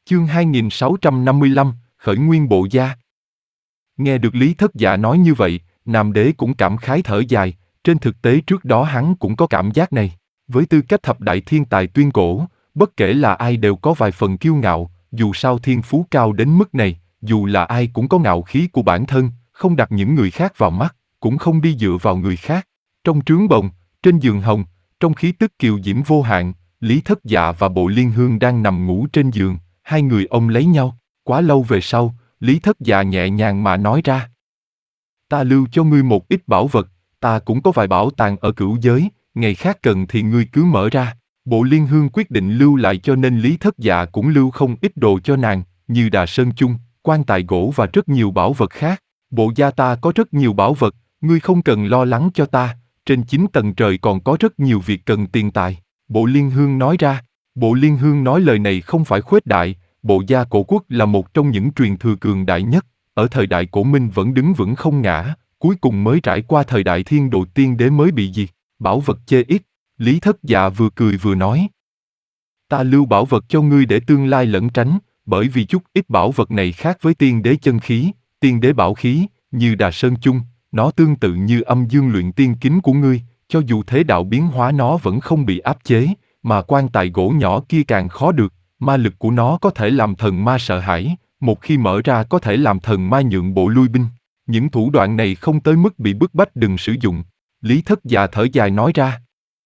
Chương 2655, Khởi nguyên bộ gia. Nghe được Lý Thất Dạ nói như vậy, Nam Đế cũng cảm khái thở dài, trên thực tế trước đó hắn cũng có cảm giác này. Với tư cách thập đại thiên tài tuyên cổ, bất kể là ai đều có vài phần kiêu ngạo, dù sao thiên phú cao đến mức này, dù là ai cũng có ngạo khí của bản thân, không đặt những người khác vào mắt, cũng không đi dựa vào người khác. Trong trướng bồng, trên giường hồng, trong khí tức kiều diễm vô hạn, Lý Thất Dạ và Bộ Liên Hương đang nằm ngủ trên giường, hai người ôm lấy nhau. Quá lâu về sau, Lý Thất Dạ nhẹ nhàng mà nói ra. Ta lưu cho ngươi một ít bảo vật, ta cũng có vài bảo tàng ở cửu giới, ngày khác cần thì ngươi cứ mở ra. Bộ Liên Hương quyết định lưu lại cho nên Lý Thất Dạ cũng lưu không ít đồ cho nàng, như đà sơn chung, quan tài gỗ và rất nhiều bảo vật khác. Bộ gia ta có rất nhiều bảo vật, ngươi không cần lo lắng cho ta, trên 9 tầng trời còn có rất nhiều việc cần tiền tài. Bộ Liên Hương nói ra. Bộ Liên Hương nói lời này không phải khuếch đại, Bộ gia cổ quốc là một trong những truyền thừa cường đại nhất, ở thời đại cổ Minh vẫn đứng vững không ngã, cuối cùng mới trải qua thời đại thiên độ tiên đế mới bị diệt. Bảo vật chê ít, Lý Thất Dạ vừa cười vừa nói. Ta lưu bảo vật cho ngươi để tương lai lẩn tránh, bởi vì chút ít bảo vật này khác với tiên đế chân khí, tiên đế bảo khí, như đà sơn chung, nó tương tự như âm dương luyện tiên kính của ngươi, cho dù thế đạo biến hóa nó vẫn không bị áp chế, mà quan tài gỗ nhỏ kia càng khó được, ma lực của nó có thể làm thần ma sợ hãi, một khi mở ra có thể làm thần ma nhượng bộ lui binh. Những thủ đoạn này không tới mức bị bức bách đừng sử dụng. Lý Thất Dạ thở dài nói ra.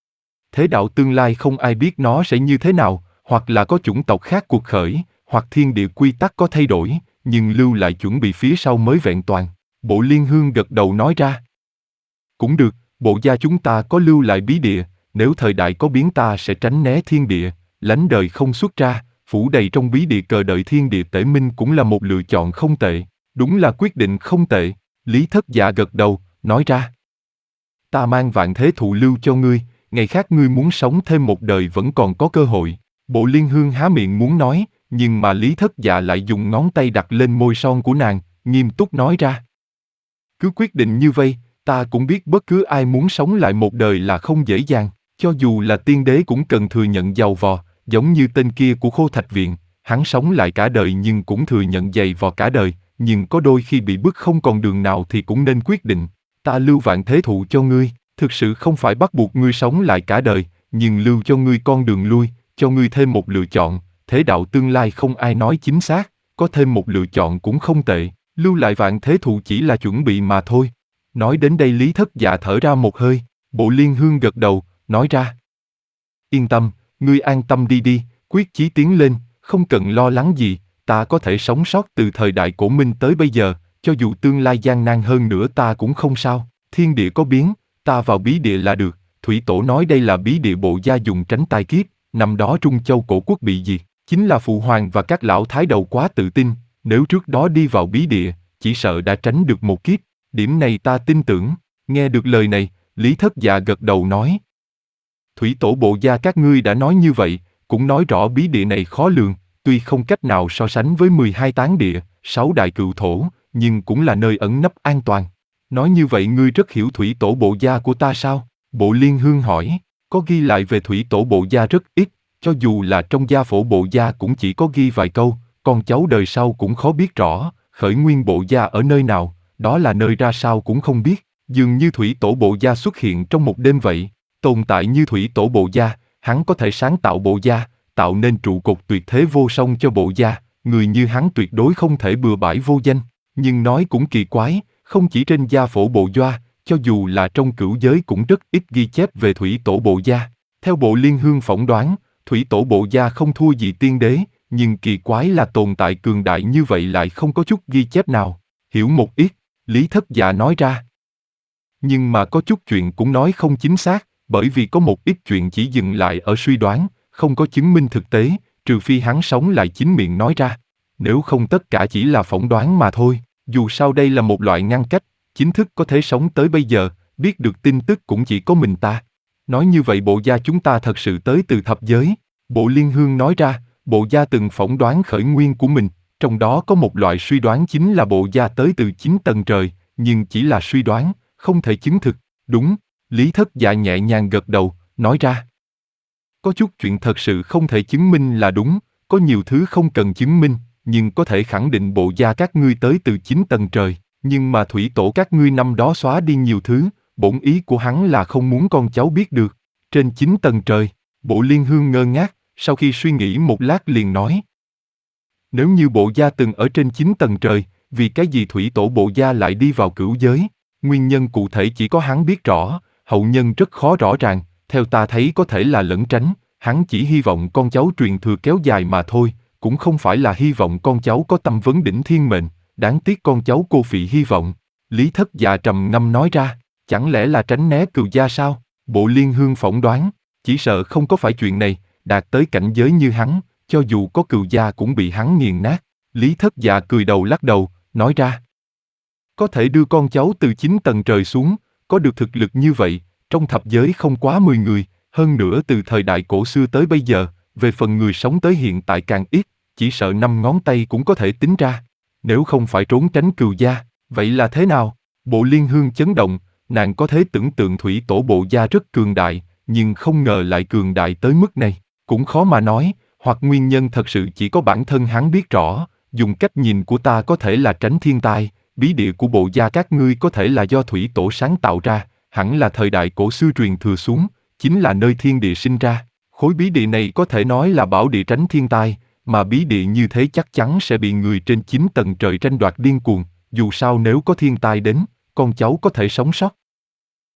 Thế đạo tương lai không ai biết nó sẽ như thế nào, hoặc là có chủng tộc khác cuộc khởi, hoặc thiên địa quy tắc có thay đổi, nhưng lưu lại chuẩn bị phía sau mới vẹn toàn. Bộ Liên Hương gật đầu nói ra. Cũng được, bộ gia chúng ta có lưu lại bí địa, nếu thời đại có biến ta sẽ tránh né thiên địa, lánh đời không xuất ra, phủ đầy trong bí địa cờ đợi thiên địa tể minh cũng là một lựa chọn không tệ, đúng là quyết định không tệ. Lý Thất Dạ gật đầu, nói ra. Ta mang vạn thế thụ lưu cho ngươi, ngày khác ngươi muốn sống thêm một đời vẫn còn có cơ hội. Bộ Liên Hương há miệng muốn nói, nhưng mà Lý Thất Dạ lại dùng ngón tay đặt lên môi son của nàng, nghiêm túc nói ra. Cứ quyết định như vậy, ta cũng biết bất cứ ai muốn sống lại một đời là không dễ dàng, cho dù là tiên đế cũng cần thừa nhận giàu vò, giống như tên kia của Khô Thạch Viện, hắn sống lại cả đời nhưng cũng thừa nhận dày vò cả đời, nhưng có đôi khi bị bức không còn đường nào thì cũng nên quyết định. Ta lưu vạn thế thụ cho ngươi, thực sự không phải bắt buộc ngươi sống lại cả đời, nhưng lưu cho ngươi con đường lui, cho ngươi thêm một lựa chọn, thế đạo tương lai không ai nói chính xác, có thêm một lựa chọn cũng không tệ, lưu lại vạn thế thụ chỉ là chuẩn bị mà thôi. Nói đến đây Lý Thất Dạ thở ra một hơi, Bộ Liên Hương gật đầu, nói ra. Yên tâm, ngươi an tâm đi đi, quyết chí tiến lên, không cần lo lắng gì, ta có thể sống sót từ thời đại cổ Minh tới bây giờ, cho dù tương lai gian nan hơn nữa ta cũng không sao, thiên địa có biến, ta vào bí địa là được. Thủy Tổ nói đây là bí địa bộ gia dùng tránh tai kiếp, năm đó Trung Châu cổ quốc bị diệt, chính là Phụ Hoàng và các lão thái đầu quá tự tin, nếu trước đó đi vào bí địa, chỉ sợ đã tránh được một kiếp, điểm này ta tin tưởng. Nghe được lời này, Lý Thất Dạ gật đầu nói. Thủy Tổ bộ gia các ngươi đã nói như vậy, cũng nói rõ bí địa này khó lường, tuy không cách nào so sánh với 12 tán địa, 6 đại cựu thổ, nhưng cũng là nơi ẩn nấp an toàn. Nói như vậy ngươi rất hiểu Thủy Tổ bộ gia của ta sao? Bộ Liên Hương hỏi, có ghi lại về Thủy Tổ bộ gia rất ít, cho dù là trong gia phổ bộ gia cũng chỉ có ghi vài câu, con cháu đời sau cũng khó biết rõ, khởi nguyên bộ gia ở nơi nào, đó là nơi ra sao cũng không biết, dường như Thủy Tổ bộ gia xuất hiện trong một đêm vậy. Tồn tại như Thủy Tổ bộ gia, hắn có thể sáng tạo bộ gia, tạo nên trụ cột tuyệt thế vô song cho bộ gia, người như hắn tuyệt đối không thể bừa bãi vô danh. Nhưng nói cũng kỳ quái, không chỉ trên gia phổ bộ gia, cho dù là trong cửu giới cũng rất ít ghi chép về Thủy Tổ bộ gia. Theo Bộ Liên Hương phỏng đoán, Thủy Tổ bộ gia không thua gì tiên đế, nhưng kỳ quái là tồn tại cường đại như vậy lại không có chút ghi chép nào. Hiểu một ít, Lý Thất Dạ nói ra. Nhưng mà có chút chuyện cũng nói không chính xác, bởi vì có một ít chuyện chỉ dừng lại ở suy đoán, không có chứng minh thực tế, trừ phi hắn sống lại chính miệng nói ra. Nếu không tất cả chỉ là phỏng đoán mà thôi, dù sao đây là một loại ngăn cách, chính thức có thể sống tới bây giờ, biết được tin tức cũng chỉ có mình ta. Nói như vậy bộ gia chúng ta thật sự tới từ thập giới. Bộ Liên Hương nói ra, bộ gia từng phỏng đoán khởi nguyên của mình, trong đó có một loại suy đoán chính là bộ gia tới từ 9 tầng trời, nhưng chỉ là suy đoán, không thể chứng thực. Đúng, Lý Thất Dạ nhẹ nhàng gật đầu, nói ra. Có chút chuyện thật sự không thể chứng minh là đúng, Có nhiều thứ không cần chứng minh, nhưng có thể khẳng định bộ gia các ngươi tới từ 9 tầng trời. Nhưng mà thủy tổ các ngươi năm đó xóa đi nhiều thứ, bổn ý của hắn là không muốn con cháu biết được. Trên 9 tầng trời, Bộ Liên Hương ngơ ngác, sau khi suy nghĩ một lát liền nói. Nếu như bộ gia từng ở trên 9 tầng trời, vì cái gì thủy tổ bộ gia lại đi vào cửu giới? Nguyên nhân cụ thể chỉ có hắn biết rõ, hậu nhân rất khó rõ ràng, theo ta thấy có thể là lẩn tránh, hắn chỉ hy vọng con cháu truyền thừa kéo dài mà thôi, cũng không phải là hy vọng con cháu có tâm vấn đỉnh thiên mệnh, đáng tiếc con cháu cô phị hy vọng. Lý Thất Dạ trầm ngâm nói ra, chẳng lẽ là tránh né cừu gia sao? Bộ Liên Hương phỏng đoán, chỉ sợ không có phải chuyện này, đạt tới cảnh giới như hắn, cho dù có cừu gia cũng bị hắn nghiền nát. Lý Thất Dạ cười đầu lắc đầu, nói ra. Có thể đưa con cháu từ 9 tầng trời xuống, có được thực lực như vậy, trong thập giới không quá 10 người, hơn nữa từ thời đại cổ xưa tới bây giờ, về phần người sống tới hiện tại càng ít, chỉ sợ 5 ngón tay cũng có thể tính ra. Nếu không phải trốn tránh cừu gia, vậy là thế nào? Bộ Liên Hương chấn động, nàng có thể tưởng tượng thủy tổ bộ gia rất cường đại, nhưng không ngờ lại cường đại tới mức này. Cũng khó mà nói, hoặc nguyên nhân thật sự chỉ có bản thân hắn biết rõ, dùng cách nhìn của ta có thể là tránh thiên tai, bí địa của bộ gia các ngươi có thể là do thủy tổ sáng tạo ra, hẳn là thời đại cổ xưa truyền thừa xuống, chính là nơi thiên địa sinh ra. Khối bí địa này có thể nói là bảo địa tránh thiên tai, mà bí địa như thế chắc chắn sẽ bị người trên 9 tầng trời tranh đoạt điên cuồng, dù sao nếu có thiên tai đến, con cháu có thể sống sót.